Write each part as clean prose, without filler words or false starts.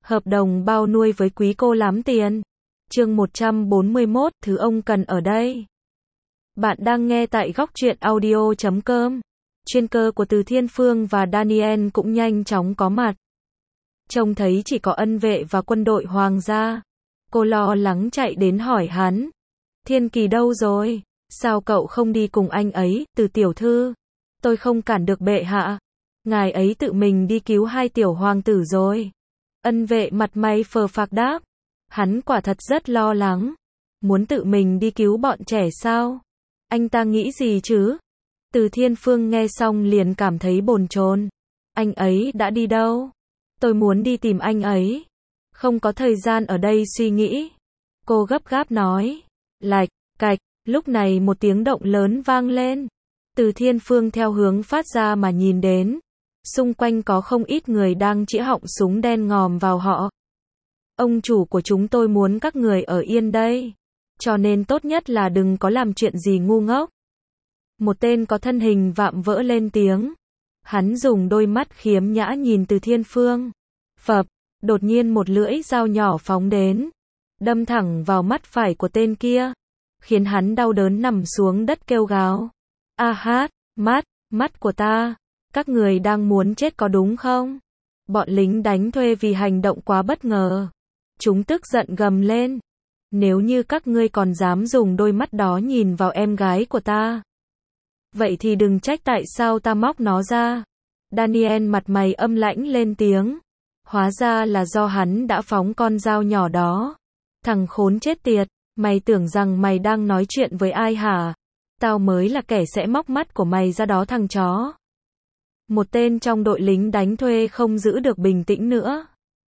Hợp đồng bao nuôi với quý cô lắm tiền. Chương 141, thứ ông cần ở đây. Bạn đang nghe tại góc truyện audio.com. Chuyên cơ của Từ Thiên Phương và Daniel cũng nhanh chóng có mặt. Trông thấy chỉ có ân vệ và quân đội hoàng gia. Cô lo lắng chạy đến hỏi hắn. Thiên Kỳ đâu rồi? Sao cậu không đi cùng anh ấy, Từ tiểu thư? Tôi không cản được bệ hạ. Ngài ấy tự mình đi cứu hai tiểu hoàng tử rồi. Ân vệ mặt mày phờ phạc đáp. Hắn quả thật rất lo lắng. Muốn tự mình đi cứu bọn trẻ sao? Anh ta nghĩ gì chứ? Từ Thiên Phương nghe xong liền cảm thấy bồn chồn. Anh ấy đã đi đâu? Tôi muốn đi tìm anh ấy. Không có thời gian ở đây suy nghĩ. Cô gấp gáp nói. Lạch, cạch, lúc này một tiếng động lớn vang lên. Từ Thiên Phương theo hướng phát ra mà nhìn đến. Xung quanh có không ít người đang chĩa họng súng đen ngòm vào họ. Ông chủ của chúng tôi muốn các người ở yên đây. Cho nên tốt nhất là đừng có làm chuyện gì ngu ngốc. Một tên có thân hình vạm vỡ lên tiếng. Hắn dùng đôi mắt khiếm nhã nhìn Từ Thiên Phương. Phập, đột nhiên một lưỡi dao nhỏ phóng đến. Đâm thẳng vào mắt phải của tên kia. Khiến hắn đau đớn nằm xuống đất kêu gào. A hát, mắt của ta. Các người đang muốn chết có đúng không? Bọn lính đánh thuê vì hành động quá bất ngờ. Chúng tức giận gầm lên. Nếu như các ngươi còn dám dùng đôi mắt đó nhìn vào em gái của ta. Vậy thì đừng trách tại sao ta móc nó ra. Daniel mặt mày âm lãnh lên tiếng. Hóa ra là do hắn đã phóng con dao nhỏ đó. Thằng khốn chết tiệt, mày tưởng rằng mày đang nói chuyện với ai hả? Tao mới là kẻ sẽ móc mắt của mày ra đó thằng chó. Một tên trong đội lính đánh thuê không giữ được bình tĩnh nữa.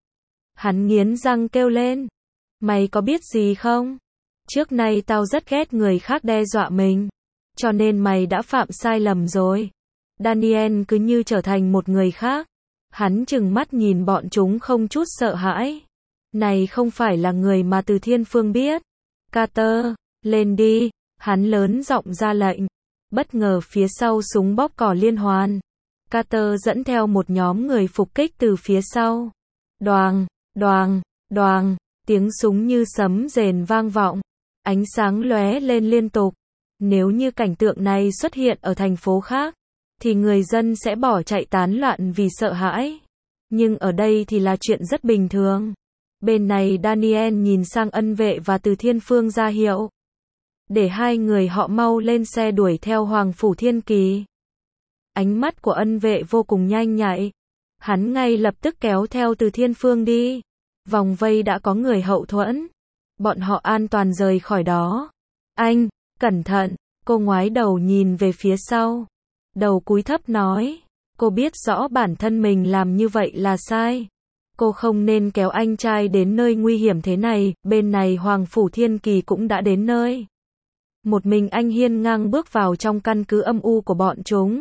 Hắn nghiến răng kêu lên. Mày có biết gì không? Trước nay tao rất ghét người khác đe dọa mình. Cho nên mày đã phạm sai lầm rồi. Daniel cứ như trở thành một người khác. Hắn trừng mắt nhìn bọn chúng không chút sợ hãi. Này không phải là người mà Từ Thiên Phương biết. Carter, lên đi. Hắn lớn giọng ra lệnh. Bất ngờ phía sau súng bóp cò liên hoàn. Carter dẫn theo một nhóm người phục kích từ phía sau. Đoàng, đoàng, đoàng, tiếng súng như sấm rền vang vọng. Ánh sáng lóe lên liên tục. Nếu như cảnh tượng này xuất hiện ở thành phố khác, thì người dân sẽ bỏ chạy tán loạn vì sợ hãi. Nhưng ở đây thì là chuyện rất bình thường. Bên này Daniel nhìn sang ân vệ và Từ Thiên Phương ra hiệu. Để hai người họ mau lên xe đuổi theo Hoàng Phủ Thiên Kỳ. Ánh mắt của ân vệ vô cùng nhanh nhạy. Hắn ngay lập tức kéo theo Từ Thiên Phương đi. Vòng vây đã có người hậu thuẫn. Bọn họ an toàn rời khỏi đó. Anh, cẩn thận, cô ngoái đầu nhìn về phía sau. Đầu cúi thấp nói. Cô biết rõ bản thân mình làm như vậy là sai. Cô không nên kéo anh trai đến nơi nguy hiểm thế này. Bên này Hoàng Phủ Thiên Kỳ cũng đã đến nơi. Một mình anh hiên ngang bước vào trong căn cứ âm u của bọn chúng.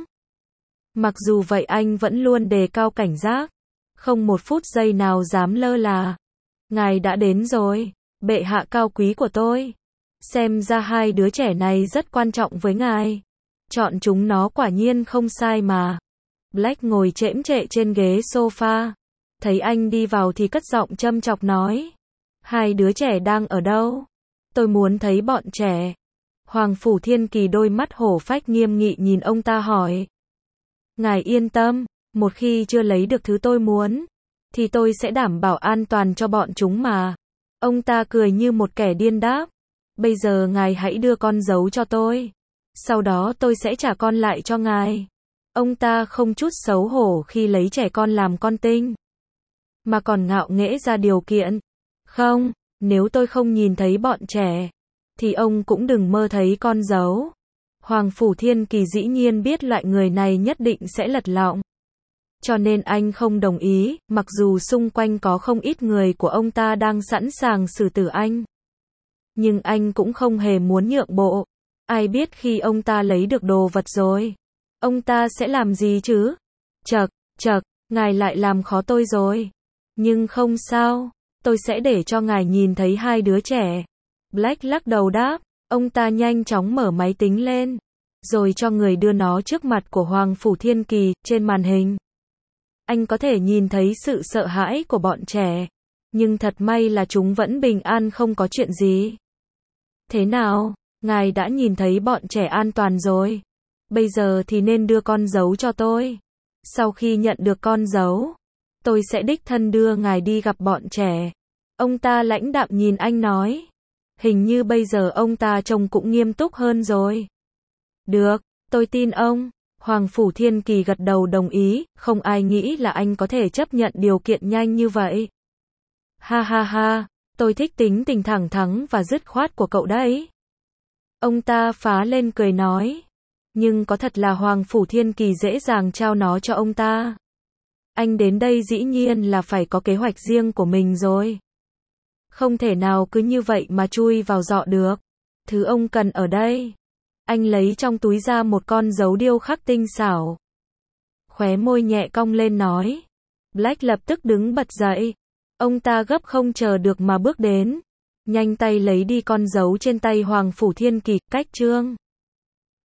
Mặc dù vậy anh vẫn luôn đề cao cảnh giác. Không một phút giây nào dám lơ là. Ngài đã đến rồi, bệ hạ cao quý của tôi. Xem ra hai đứa trẻ này rất quan trọng với ngài. Chọn chúng nó quả nhiên không sai mà. Black ngồi chễm chệ trên ghế sofa. Thấy anh đi vào thì cất giọng châm chọc nói. Hai đứa trẻ đang ở đâu? Tôi muốn thấy bọn trẻ. Hoàng Phủ Thiên Kỳ đôi mắt hổ phách nghiêm nghị nhìn ông ta hỏi. Ngài yên tâm, một khi chưa lấy được thứ tôi muốn, thì tôi sẽ đảm bảo an toàn cho bọn chúng mà. Ông ta cười như một kẻ điên đáp. Bây giờ ngài hãy đưa con dấu cho tôi. Sau đó tôi sẽ trả con lại cho ngài. Ông ta không chút xấu hổ khi lấy trẻ con làm con tin. Mà còn ngạo nghễ ra điều kiện. Không, nếu tôi không nhìn thấy bọn trẻ, thì ông cũng đừng mơ thấy con dấu. Hoàng Phủ Thiên Kỳ dĩ nhiên biết loại người này nhất định sẽ lật lọng. Cho nên anh không đồng ý, mặc dù xung quanh có không ít người của ông ta đang sẵn sàng xử tử anh. Nhưng anh cũng không hề muốn nhượng bộ. Ai biết khi ông ta lấy được đồ vật rồi, ông ta sẽ làm gì chứ? Chậc, ngài lại làm khó tôi rồi. Nhưng không sao, tôi sẽ để cho ngài nhìn thấy hai đứa trẻ. Black lắc đầu đáp. Ông ta nhanh chóng mở máy tính lên, rồi cho người đưa nó trước mặt của Hoàng Phủ Thiên Kỳ. Trên màn hình, anh có thể nhìn thấy sự sợ hãi của bọn trẻ. Nhưng thật may là chúng vẫn bình an không có chuyện gì. Thế nào, ngài đã nhìn thấy bọn trẻ an toàn rồi. Bây giờ thì nên đưa con dấu cho tôi. Sau khi nhận được con dấu, tôi sẽ đích thân đưa ngài đi gặp bọn trẻ. Ông ta lãnh đạm nhìn anh nói. Hình như bây giờ ông ta trông cũng nghiêm túc hơn rồi. Được, tôi tin ông. Hoàng Phủ Thiên Kỳ gật đầu đồng ý, không ai nghĩ là anh có thể chấp nhận điều kiện nhanh như vậy. Ha ha ha, tôi thích tính tình thẳng thắn và dứt khoát của cậu đấy. Ông ta phá lên cười nói. Nhưng có thật là Hoàng Phủ Thiên Kỳ dễ dàng trao nó cho ông ta. Anh đến đây dĩ nhiên là phải có kế hoạch riêng của mình rồi. Không thể nào cứ như vậy mà chui vào giọ được. Thứ ông cần ở đây. Anh lấy trong túi ra một con dấu điêu khắc tinh xảo. Khóe môi nhẹ cong lên nói. Black lập tức đứng bật dậy. Ông ta gấp không chờ được mà bước đến. Nhanh tay lấy đi con dấu trên tay Hoàng Phủ Thiên Kỳ, cách chương.